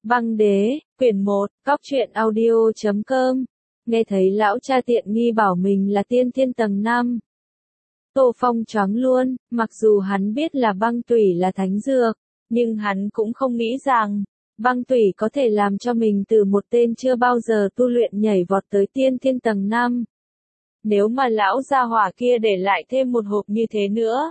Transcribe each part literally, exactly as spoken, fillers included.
Băng đế, quyển một, cóc truyện audio chấm com. Nghe thấy lão cha tiện nghi bảo mình là tiên thiên tầng năm. Tô Phong choáng luôn, mặc dù hắn biết là băng tủy là thánh dược, nhưng hắn cũng không nghĩ rằng, băng tủy có thể làm cho mình từ một tên chưa bao giờ tu luyện nhảy vọt tới tiên thiên tầng năm. Nếu mà lão gia hỏa kia để lại thêm một hộp như thế nữa,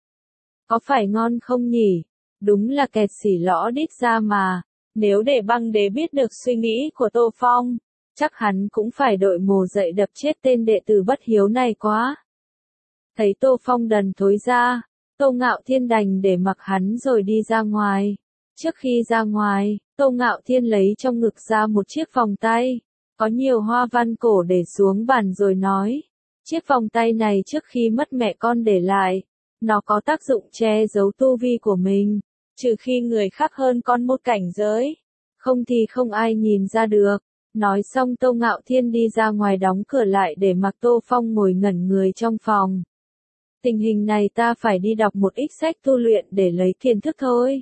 có phải ngon không nhỉ? Đúng là kẹt xỉ lõ đít ra mà. Nếu để băng đế biết được suy nghĩ của Tô Phong, chắc hắn cũng phải đội mồ dậy đập chết tên đệ tử bất hiếu này quá. Thấy Tô Phong đần thối ra, Tô Ngạo Thiên đành để mặc hắn rồi đi ra ngoài. Trước khi ra ngoài, Tô Ngạo Thiên lấy trong ngực ra một chiếc vòng tay, có nhiều hoa văn cổ để xuống bàn rồi nói. Chiếc vòng tay này trước khi mất mẹ con để lại, nó có tác dụng che giấu tu vi của mình. Trừ khi người khác hơn con một cảnh giới, không thì không ai nhìn ra được. Nói xong Tô Ngạo Thiên đi ra ngoài đóng cửa lại để mặc Tô Phong ngồi ngẩn người trong phòng. Tình hình này ta phải đi đọc một ít sách tu luyện để lấy kiến thức thôi.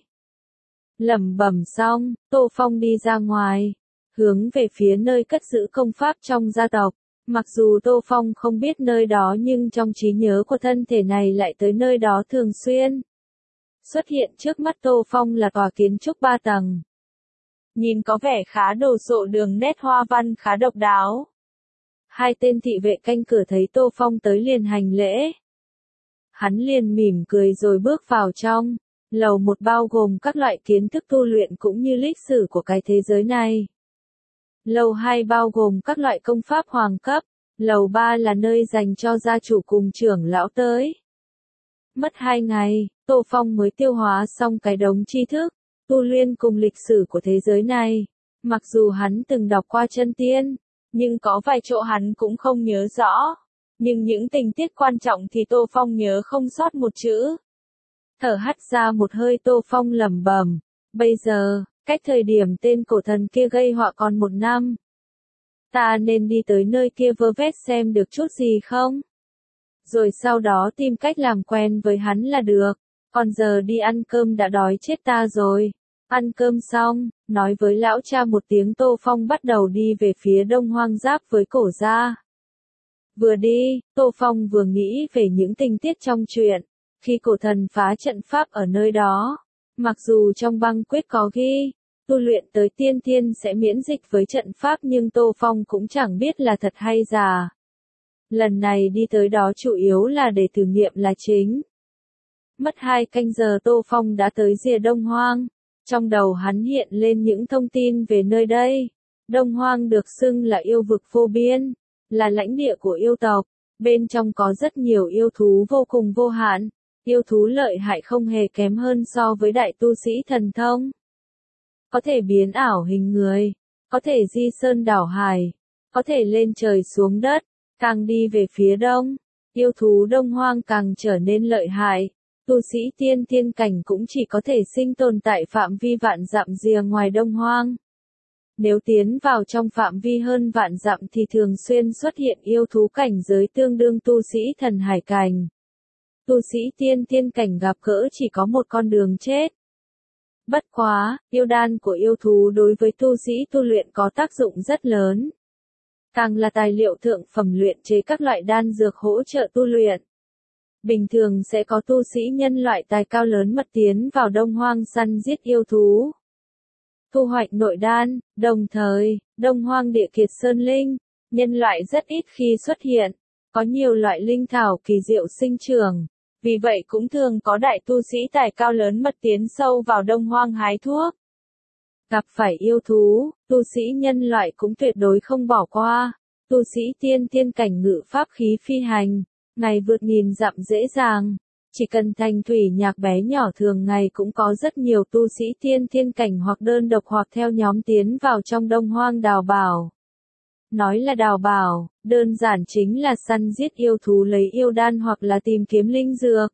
Lẩm bẩm xong, Tô Phong đi ra ngoài, hướng về phía nơi cất giữ công pháp trong gia tộc. Mặc dù Tô Phong không biết nơi đó nhưng trong trí nhớ của thân thể này lại tới nơi đó thường xuyên. Xuất hiện trước mắt Tô Phong là tòa kiến trúc ba tầng. Nhìn có vẻ khá đồ sộ, đường nét hoa văn khá độc đáo. Hai tên thị vệ canh cửa thấy Tô Phong tới liền hành lễ. Hắn liền mỉm cười rồi bước vào trong. Lầu một bao gồm các loại kiến thức tu luyện cũng như lịch sử của cái thế giới này. Lầu hai bao gồm các loại công pháp hoàng cấp. Lầu ba là nơi dành cho gia chủ cùng trưởng lão tới. Mất hai ngày, Tô Phong mới tiêu hóa xong cái đống tri thức, tu luyện cùng lịch sử của thế giới này. Mặc dù hắn từng đọc qua chân tiên, nhưng có vài chỗ hắn cũng không nhớ rõ. Nhưng những tình tiết quan trọng thì Tô Phong nhớ không sót một chữ. Thở hắt ra một hơi Tô Phong lẩm bẩm, bây giờ, cách thời điểm tên cổ thần kia gây họa còn một năm. Ta nên đi tới nơi kia vơ vét xem được chút gì không? Rồi sau đó tìm cách làm quen với hắn là được. Còn giờ đi ăn cơm đã đói chết ta rồi. Ăn cơm xong, nói với lão cha một tiếng Tô Phong bắt đầu đi về phía đông hoang giáp với cổ gia. Vừa đi, Tô Phong vừa nghĩ về những tình tiết trong truyện. Khi cổ thần phá trận pháp ở nơi đó, mặc dù trong băng quyết có ghi, tu luyện tới tiên thiên sẽ miễn dịch với trận pháp nhưng Tô Phong cũng chẳng biết là thật hay giả. Lần này đi tới đó chủ yếu là để thử nghiệm là chính. Mất hai canh giờ Tô Phong đã tới rìa Đông Hoang. Trong đầu hắn hiện lên những thông tin về nơi đây. Đông Hoang được xưng là yêu vực vô biên, là lãnh địa của yêu tộc. Bên trong có rất nhiều yêu thú vô cùng vô hạn. Yêu thú lợi hại không hề kém hơn so với đại tu sĩ thần thông. Có thể biến ảo hình người, có thể di sơn đảo hải, có thể lên trời xuống đất. Càng đi về phía đông, yêu thú Đông Hoang càng trở nên lợi hại. Tu sĩ tiên thiên cảnh cũng chỉ có thể sinh tồn tại phạm vi vạn dặm rìa ngoài Đông Hoang. Nếu tiến vào trong phạm vi hơn vạn dặm thì thường xuyên xuất hiện yêu thú cảnh giới tương đương tu sĩ thần hải cảnh. Tu sĩ tiên thiên cảnh gặp gỡ chỉ có một con đường chết. Bất quá, yêu đan của yêu thú đối với tu sĩ tu luyện có tác dụng rất lớn. Càng là tài liệu thượng phẩm luyện chế các loại đan dược hỗ trợ tu luyện. Bình thường sẽ có tu sĩ nhân loại tài cao lớn mật tiến vào Đông Hoang săn giết yêu thú. Thu hoạch nội đan, đồng thời, Đông Hoang địa kiệt sơn linh, nhân loại rất ít khi xuất hiện, có nhiều loại linh thảo kỳ diệu sinh trưởng. Vì vậy cũng thường có đại tu sĩ tài cao lớn mật tiến sâu vào Đông Hoang hái thuốc. Gặp phải yêu thú, tu sĩ nhân loại cũng tuyệt đối không bỏ qua. Tu sĩ tiên thiên cảnh ngự pháp khí phi hành, ngày vượt nghìn dặm dễ dàng. Chỉ cần thành thủy nhạc bé nhỏ thường ngày cũng có rất nhiều tu sĩ tiên thiên cảnh hoặc đơn độc hoặc theo nhóm tiến vào trong Đông Hoang đào bảo. Nói là đào bảo, đơn giản chính là săn giết yêu thú lấy yêu đan hoặc là tìm kiếm linh dược.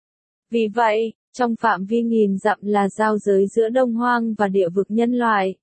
Vì vậy, trong phạm vi nghìn dặm là giao giới giữa Đông Hoang và địa vực nhân loại.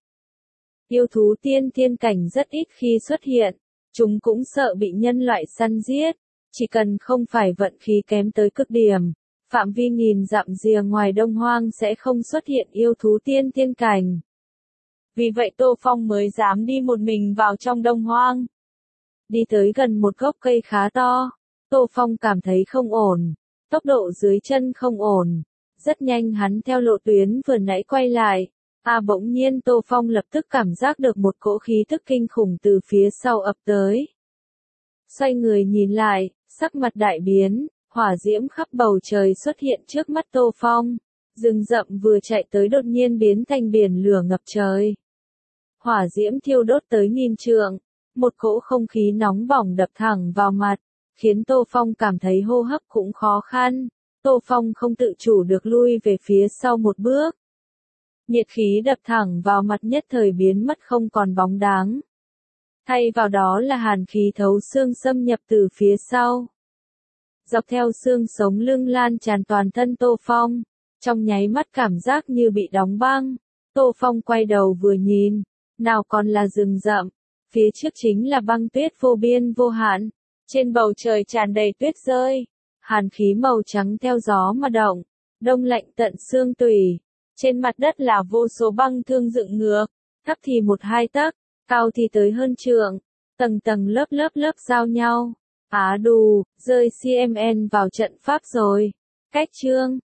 Yêu thú tiên thiên cảnh rất ít khi xuất hiện, chúng cũng sợ bị nhân loại săn giết, chỉ cần không phải vận khí kém tới cực điểm, phạm vi nghìn dặm rìa ngoài Đông Hoang sẽ không xuất hiện yêu thú tiên thiên cảnh. Vì vậy Tô Phong mới dám đi một mình vào trong Đông Hoang. Đi tới gần một gốc cây khá to, Tô Phong cảm thấy không ổn, tốc độ dưới chân không ổn. Rất nhanh hắn theo lộ tuyến vừa nãy quay lại. À bỗng nhiên Tô Phong lập tức cảm giác được một cỗ khí tức kinh khủng từ phía sau ập tới. Xoay người nhìn lại, sắc mặt đại biến, hỏa diễm khắp bầu trời xuất hiện trước mắt Tô Phong. Rừng rậm vừa chạy tới đột nhiên biến thành biển lửa ngập trời. Hỏa diễm thiêu đốt tới nghìn trượng, một cỗ không khí nóng bỏng đập thẳng vào mặt, khiến Tô Phong cảm thấy hô hấp cũng khó khăn. Tô Phong không tự chủ được lui về phía sau một bước. Nhiệt khí đập thẳng vào mặt nhất thời biến mất không còn bóng dáng. Thay vào đó là hàn khí thấu xương xâm nhập từ phía sau. Dọc theo xương sống lưng lan tràn toàn thân Tô Phong, trong nháy mắt cảm giác như bị đóng băng. Tô Phong quay đầu vừa nhìn, nào còn là rừng rậm, phía trước chính là băng tuyết vô biên vô hạn, trên bầu trời tràn đầy tuyết rơi, hàn khí màu trắng theo gió mà động, đông lạnh tận xương tủy. Trên mặt đất là vô số băng thương dựng ngược, thấp thì một hai tấc, cao thì tới hơn trượng, tầng tầng lớp lớp lớp giao nhau. Á đù, rơi xê em en vào trận pháp rồi. Cách chương